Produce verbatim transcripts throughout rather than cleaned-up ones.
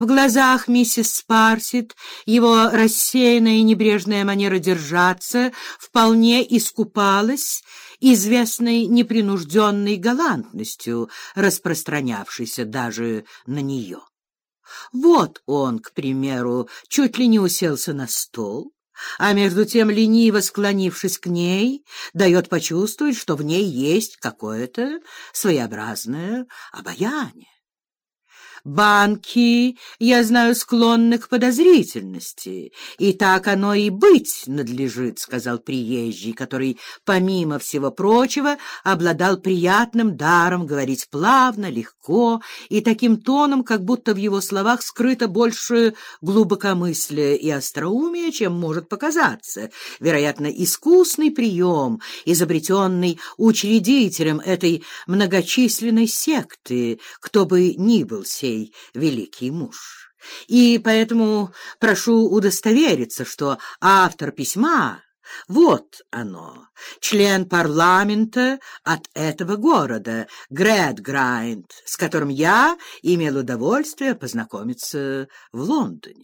В глазах миссис Спарсит его рассеянная и небрежная манера держаться вполне искупалась известной непринужденной галантностью, распространявшейся даже на нее. Вот он, к примеру, чуть ли не уселся на стол, а между тем, лениво склонившись к ней, дает почувствовать, что в ней есть какое-то своеобразное обаяние. Банки, я знаю, склонны к подозрительности, и так оно и быть надлежит, — сказал приезжий, который, помимо всего прочего, обладал приятным даром говорить плавно, легко и таким тоном, как будто в его словах скрыто больше глубокомыслия и остроумия, чем может показаться. Вероятно, искусный прием, изобретенный учредителем этой многочисленной секты, кто бы ни был сей великий муж. И поэтому прошу удостовериться, что автор письма — вот оно, член парламента от этого города, Грэдграйнд, с которым я имел удовольствие познакомиться в Лондоне.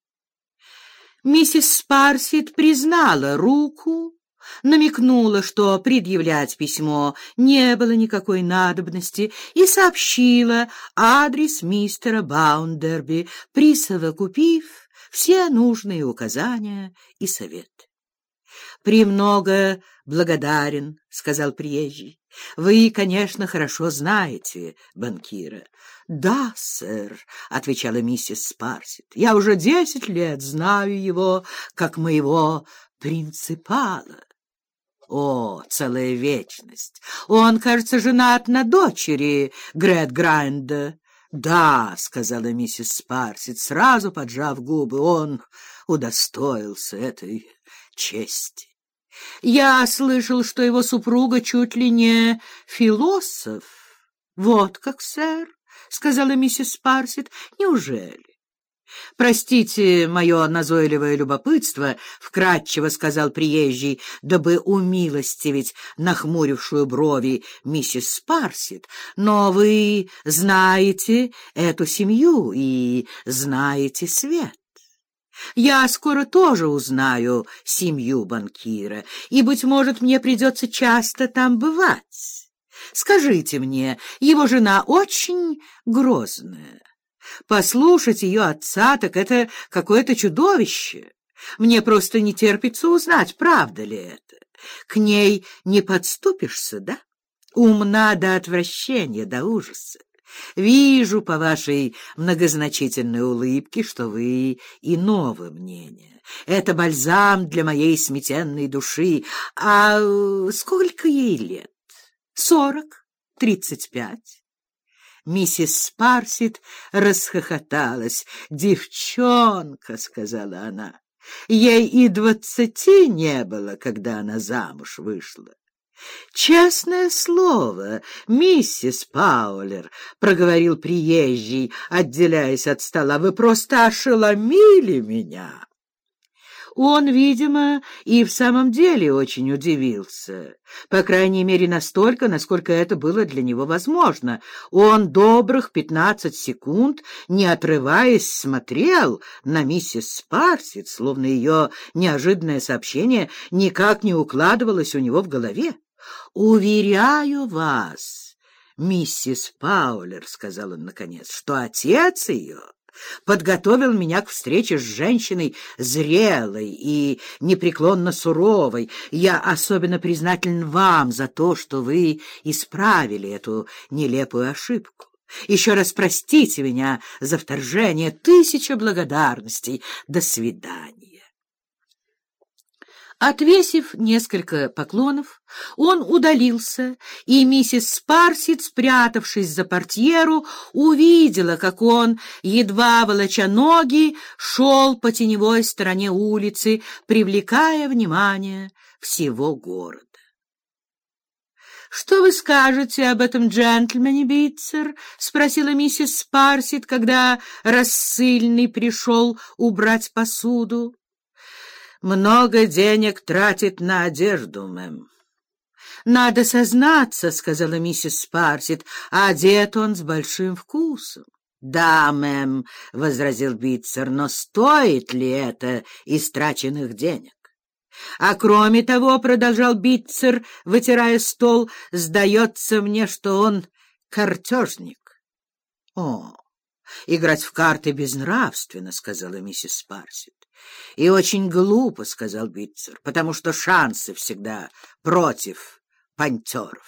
Миссис Спарсит признала руку, намекнула, что предъявлять письмо не было никакой надобности, и сообщила адрес мистера Баундерби, присовокупив все нужные указания и советы. «Премного благодарен», — сказал приезжий. «Вы, конечно, хорошо знаете банкира». «Да, сэр», — отвечала миссис Спарсит, — «я уже десять лет знаю его как моего принципала». «О, целая вечность! Он, кажется, женат на дочери Грэдграйнда». «Да», — сказала миссис Спарсит, сразу поджав губы, — «он удостоился этой чести». «Я слышал, что его супруга чуть ли не философ». «Вот как, сэр», — сказала миссис Спарсит, — «неужели?» «Простите мое назойливое любопытство», — вкратчиво сказал приезжий, дабы умилостивить нахмурившую брови миссис Спарсит, «но вы знаете эту семью и знаете свет. Я скоро тоже узнаю семью банкира, и, быть может, мне придется часто там бывать. Скажите мне, его жена очень грозная. Послушать ее отца, так это какое-то чудовище. Мне просто не терпится узнать, правда ли это. К ней не подступишься, да? Умна до отвращения, до ужаса. Вижу по вашей многозначительной улыбке, что вы иного мнения. Это бальзам для моей сметенной души. А сколько ей лет? Сорок? Тридцать пять?» Миссис Спарсит расхохоталась. «Девчонка», — сказала она, — «ей и двадцати не было, когда она замуж вышла». «Честное слово, миссис Паулер», — проговорил приезжий, отделяясь от стола, — «вы просто ошеломили меня». Он, видимо, и в самом деле очень удивился, по крайней мере настолько, насколько это было для него возможно. Он добрых пятнадцать секунд, не отрываясь, смотрел на миссис Спарсит, словно ее неожиданное сообщение никак не укладывалось у него в голове. «Уверяю вас, миссис Паулер, — сказал он наконец, — что отец ее подготовил меня к встрече с женщиной зрелой и непреклонно суровой. Я особенно признателен вам за то, что вы исправили эту нелепую ошибку. Еще раз простите меня за вторжение. Тысяча благодарностей. До свидания». Отвесив несколько поклонов, он удалился, и миссис Спарсит, спрятавшись за портьеру, увидела, как он, едва волоча ноги, шел по теневой стороне улицы, привлекая внимание всего города. «Что вы скажете об этом джентльмене, Битцер?» — спросила миссис Спарсит, когда рассыльный пришел убрать посуду. «Много денег тратит на одежду, мэм». «Надо сознаться, — сказала миссис Спарсит, — одет он с большим вкусом. «Да, мэм», — возразил Битцер, — «но стоит ли это истраченных денег? А кроме того, — продолжал Битцер, вытирая стол, — сдается мне, что он картежник». «О, играть в карты безнравственно», — сказала миссис Спарсит. «И очень глупо», — сказал Битцер, — «потому что шансы всегда против пантеров».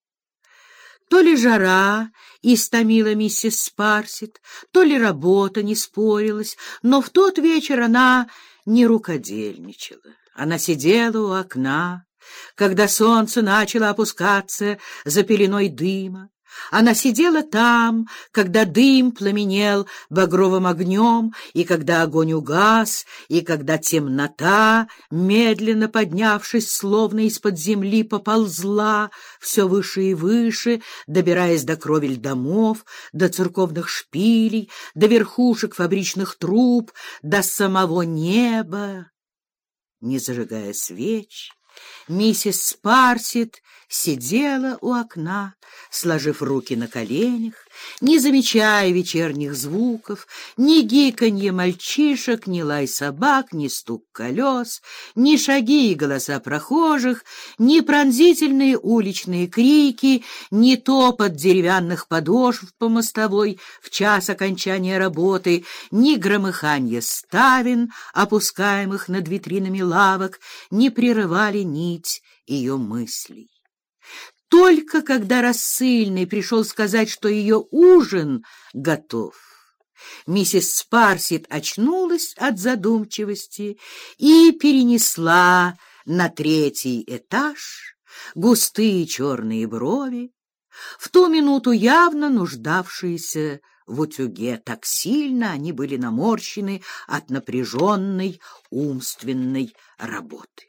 То ли жара истомила миссис Спарсит, то ли работа не спорилась, но в тот вечер она не рукодельничала. Она сидела у окна, когда солнце начало опускаться за пеленой дыма. Она сидела там, когда дым пламенел багровым огнем, и когда огонь угас, и когда темнота, медленно поднявшись, словно из-под земли, поползла все выше и выше, добираясь до кровель домов, до церковных шпилей, до верхушек фабричных труб, до самого неба. Не зажигая свеч, миссис Спарсит сидела у окна, сложив руки на коленях, не замечая вечерних звуков, ни гиканье мальчишек, ни лай собак, ни стук колес, ни шаги и голоса прохожих, ни пронзительные уличные крики, ни топот деревянных подошв по мостовой в час окончания работы, ни громыханье ставен, опускаемых над витринами лавок, не прерывали нить ее мыслей. Только когда рассыльный пришел сказать, что ее ужин готов, миссис Спарсит очнулась от задумчивости и перенесла на третий этаж густые черные брови, в ту минуту явно нуждавшиеся в утюге. Так сильно они были наморщены от напряженной умственной работы.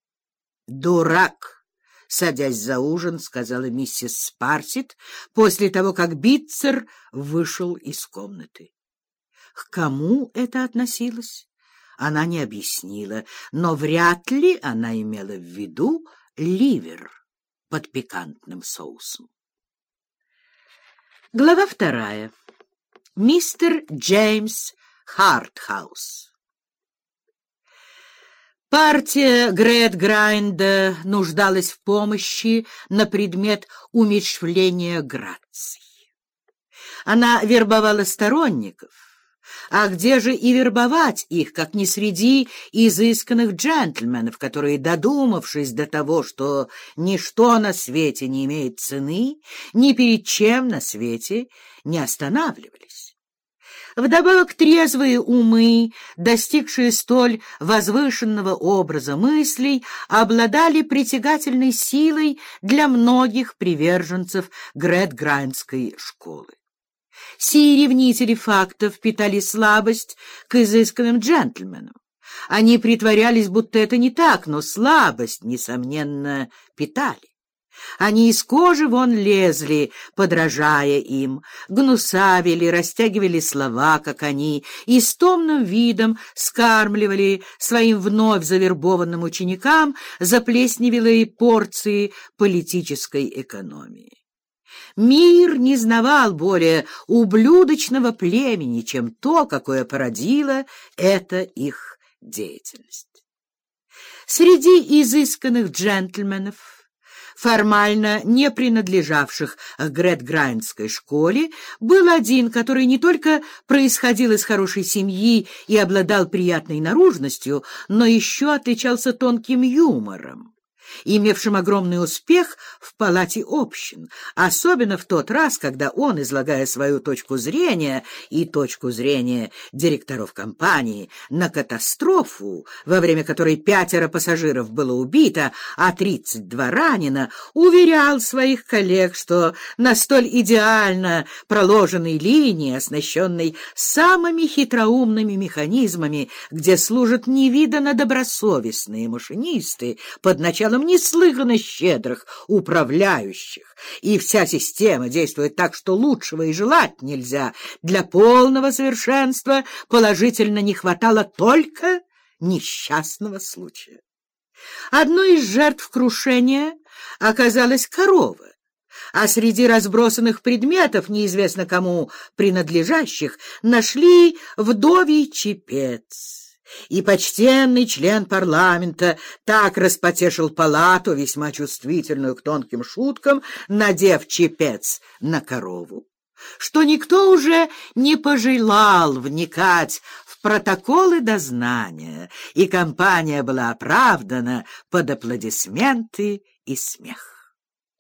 «Дурак!» — садясь за ужин, сказала миссис Спарсит после того, как Битцер вышел из комнаты. К кому это относилось, она не объяснила, но вряд ли она имела в виду ливер под пикантным соусом. Глава вторая. Мистер Джеймс Хартхаус. Партия Грэдграйнда нуждалась в помощи на предмет умерщвления граций. Она вербовала сторонников, а где же и вербовать их, как не среди изысканных джентльменов, которые, додумавшись до того, что ничто на свете не имеет цены, ни перед чем на свете не останавливались. Вдобавок трезвые умы, достигшие столь возвышенного образа мыслей, обладали притягательной силой для многих приверженцев Грэдграйндской школы. Сии ревнители фактов питали слабость к изысканным джентльменам. Они притворялись, будто это не так, но слабость, несомненно, питали. Они из кожи вон лезли, подражая им, гнусавили, растягивали слова, как они, и с томным видом скармливали своим вновь завербованным ученикам заплесневелые порции политической экономии. Мир не знавал более ублюдочного племени, чем то, какое породила эта их деятельность. Среди изысканных джентльменов, формально не принадлежавших к Грэдграйндской школе, был один, который не только происходил из хорошей семьи и обладал приятной наружностью, но еще отличался тонким юмором, имевшим огромный успех в палате общин, особенно в тот раз, когда он, излагая свою точку зрения и точку зрения директоров компании на катастрофу, во время которой пятеро пассажиров было убито, а тридцать два ранено, уверял своих коллег, что на столь идеально проложенной линии, оснащенной самыми хитроумными механизмами, где служат невиданно добросовестные машинисты под началом неслыханно щедрых управляющих, и вся система действует так, что лучшего и желать нельзя, для полного совершенства положительно не хватало только несчастного случая. Одной из жертв крушения оказалась корова, а среди разбросанных предметов, неизвестно кому принадлежащих, нашли вдовий чепец. И почтенный член парламента так распотешил палату, весьма чувствительную к тонким шуткам, надев чепец на корову, что никто уже не пожелал вникать в протоколы дознания, и кампания была оправдана под аплодисменты и смех.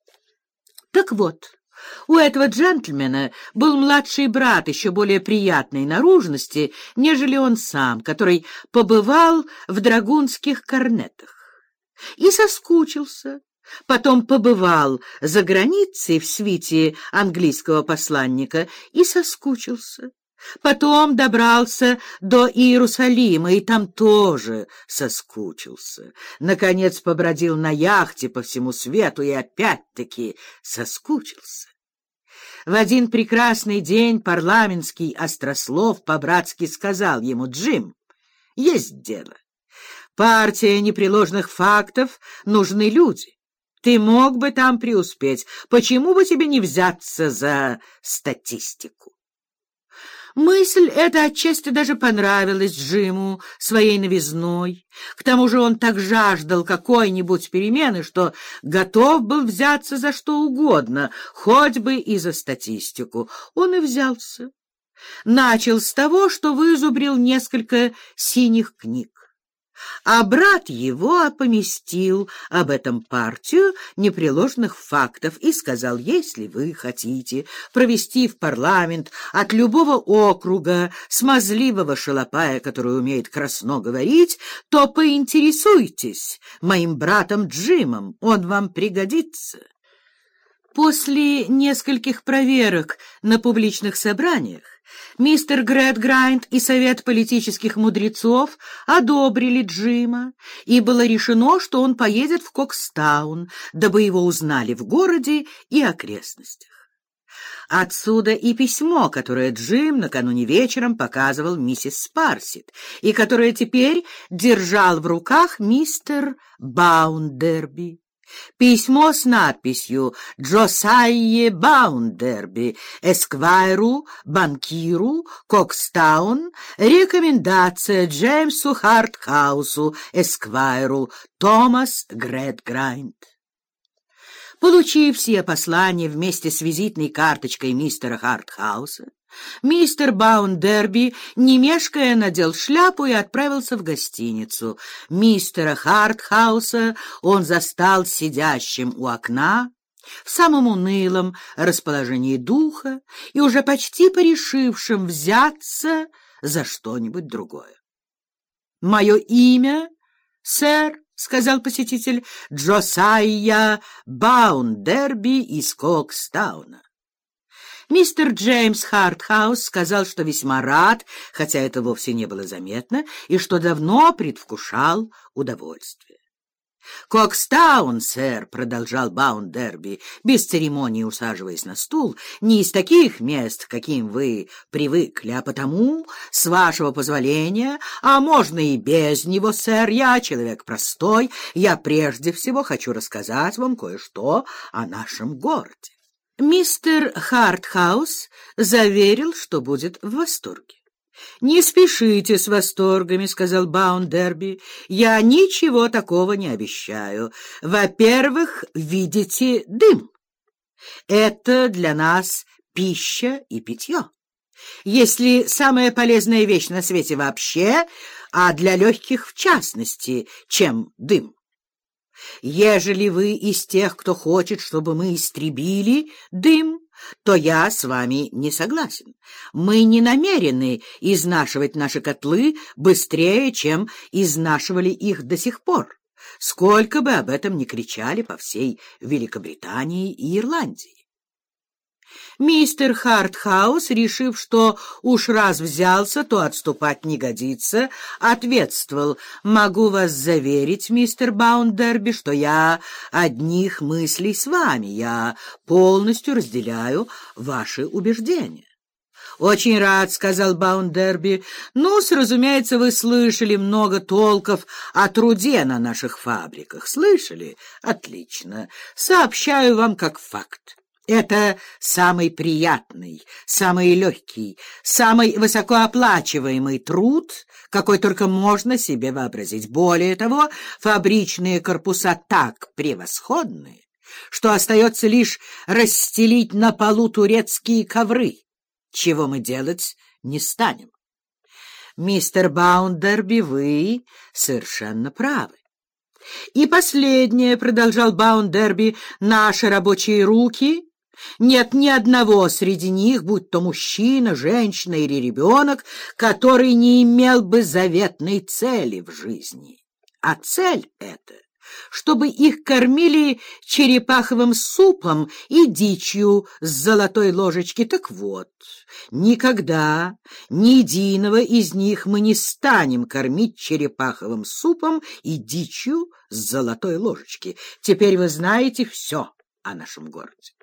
Так вот, у этого джентльмена был младший брат еще более приятной наружности, нежели он сам, который побывал в драгунских корнетах и соскучился. Потом побывал за границей в свите английского посланника и соскучился. Потом добрался до Иерусалима и там тоже соскучился. Наконец побродил на яхте по всему свету и опять-таки соскучился. В один прекрасный день парламентский острослов по-братски сказал ему: «Джим, есть дело. Партия непреложных фактов, нужны люди. Ты мог бы там преуспеть. Почему бы тебе не взяться за статистику?» Мысль эта отчасти даже понравилась Джиму своей новизной. К тому же он так жаждал какой-нибудь перемены, что готов был взяться за что угодно, хоть бы и за статистику. Он и взялся. Начал с того, что вызубрил несколько синих книг. А брат его поместил об этом партию непреложных фактов и сказал: если вы хотите провести в парламент от любого округа смазливого шалопая, который умеет красно говорить, то поинтересуйтесь моим братом Джимом, он вам пригодится. После нескольких проверок на публичных собраниях мистер Грэдграйнд и совет политических мудрецов одобрили Джима, и было решено, что он поедет в Кокстаун, дабы его узнали в городе и окрестностях. Отсюда и письмо, которое Джим накануне вечером показывал миссис Спарсит, и которое теперь держал в руках мистер Баундерби. Письмо с надписью «Джосайе Баундерби, эсквайру, банкиру, Кокстаун, рекомендация Джеймсу Хартхаусу, эсквайру, Томас Грэдграйнд». Получив все послания вместе с визитной карточкой мистера Хартхауса, мистер Баундерби, не мешкая, надел шляпу и отправился в гостиницу. Мистера Хартхауса он застал сидящим у окна, в самом унылом расположении духа и уже почти порешившим взяться за что-нибудь другое. «Мое имя, сэр, — сказал посетитель, — Джосайя Баундерби из Кокстауна». Мистер Джеймс Хартхаус сказал, что весьма рад, хотя это вовсе не было заметно, и что давно предвкушал удовольствие. «Кокстаун, сэр, — продолжал Баундерби, без церемонии усаживаясь на стул, — не из таких мест, каким вы привыкли, а потому, с вашего позволения, а можно и без него, сэр, я человек простой, я прежде всего хочу рассказать вам кое-что о нашем городе». Мистер Хартхаус заверил, что будет в восторге. «Не спешите с восторгами, — сказал Баундерби, — я ничего такого не обещаю. Во-первых, видите дым. Это для нас пища и питье. Если самая полезная вещь на свете вообще, а для легких в частности, чем дым. Ежели вы из тех, кто хочет, чтобы мы истребили дым, то я с вами не согласен. Мы не намерены изнашивать наши котлы быстрее, чем изнашивали их до сих пор, сколько бы об этом ни кричали по всей Великобритании и Ирландии. Мистер Хартхаус, решив, что уж раз взялся, то отступать не годится, ответствовал: «Могу вас заверить, мистер Баундерби, что я одних мыслей с вами, я полностью разделяю ваши убеждения». «Очень рад», — сказал Баундерби. «Ну-с, разумеется, вы слышали много толков о труде на наших фабриках. Слышали? Отлично. Сообщаю вам как факт. Это самый приятный, самый легкий, самый высокооплачиваемый труд, какой только можно себе вообразить. Более того, фабричные корпуса так превосходны, что остается лишь расстелить на полу турецкие ковры, чего мы делать не станем. Мистер Баундерби, вы совершенно правы. И последнее, — продолжал Баундерби, — наши рабочие руки... Нет ни одного среди них, будь то мужчина, женщина или ребенок, который не имел бы заветной цели в жизни. А цель эта, чтобы их кормили черепаховым супом и дичью с золотой ложечки. Так вот, никогда ни единого из них мы не станем кормить черепаховым супом и дичью с золотой ложечки. Теперь вы знаете все о нашем городе.